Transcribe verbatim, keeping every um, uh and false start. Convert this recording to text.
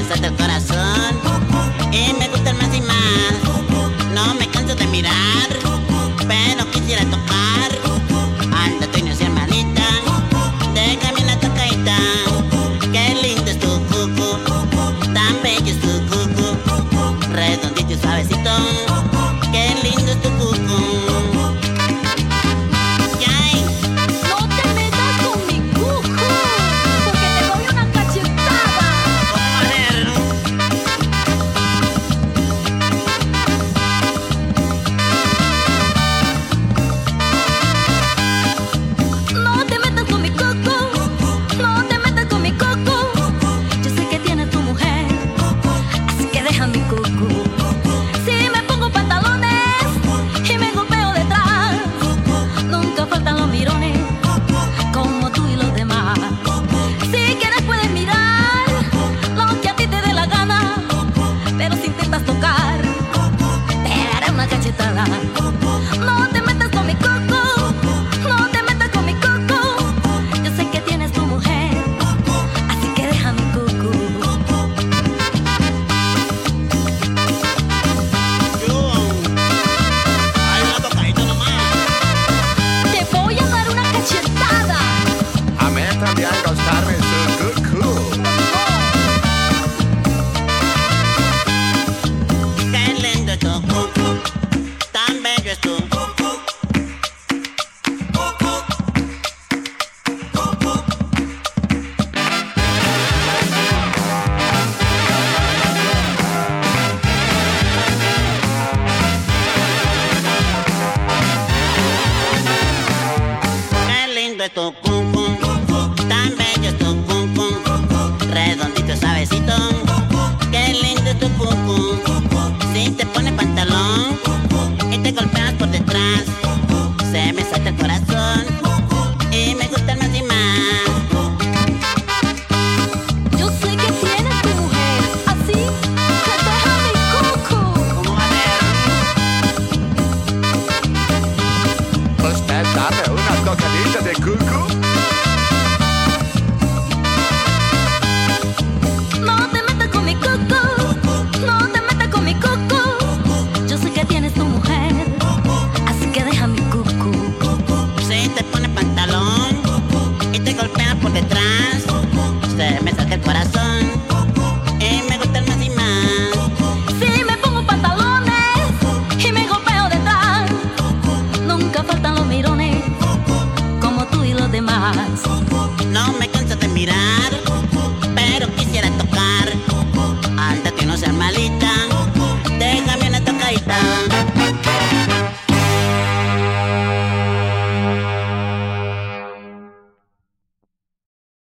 salta el corazón y me gustan más y más. No me canso de mirar, pero quisiera tocar. Anda tu niño, hermanita, déjame una tocadita. Qué lindo es tu cucu, tan bello es tu cucu, redondito y suavecito. Qué lindo es tu cucu. Tu cucu, tan bello es tu cucu, redondito suavecito. Qué lindo es tu cucu. Si te pones pantalón y te golpeas por detrás, se me salta el corazón y me gustan más y más.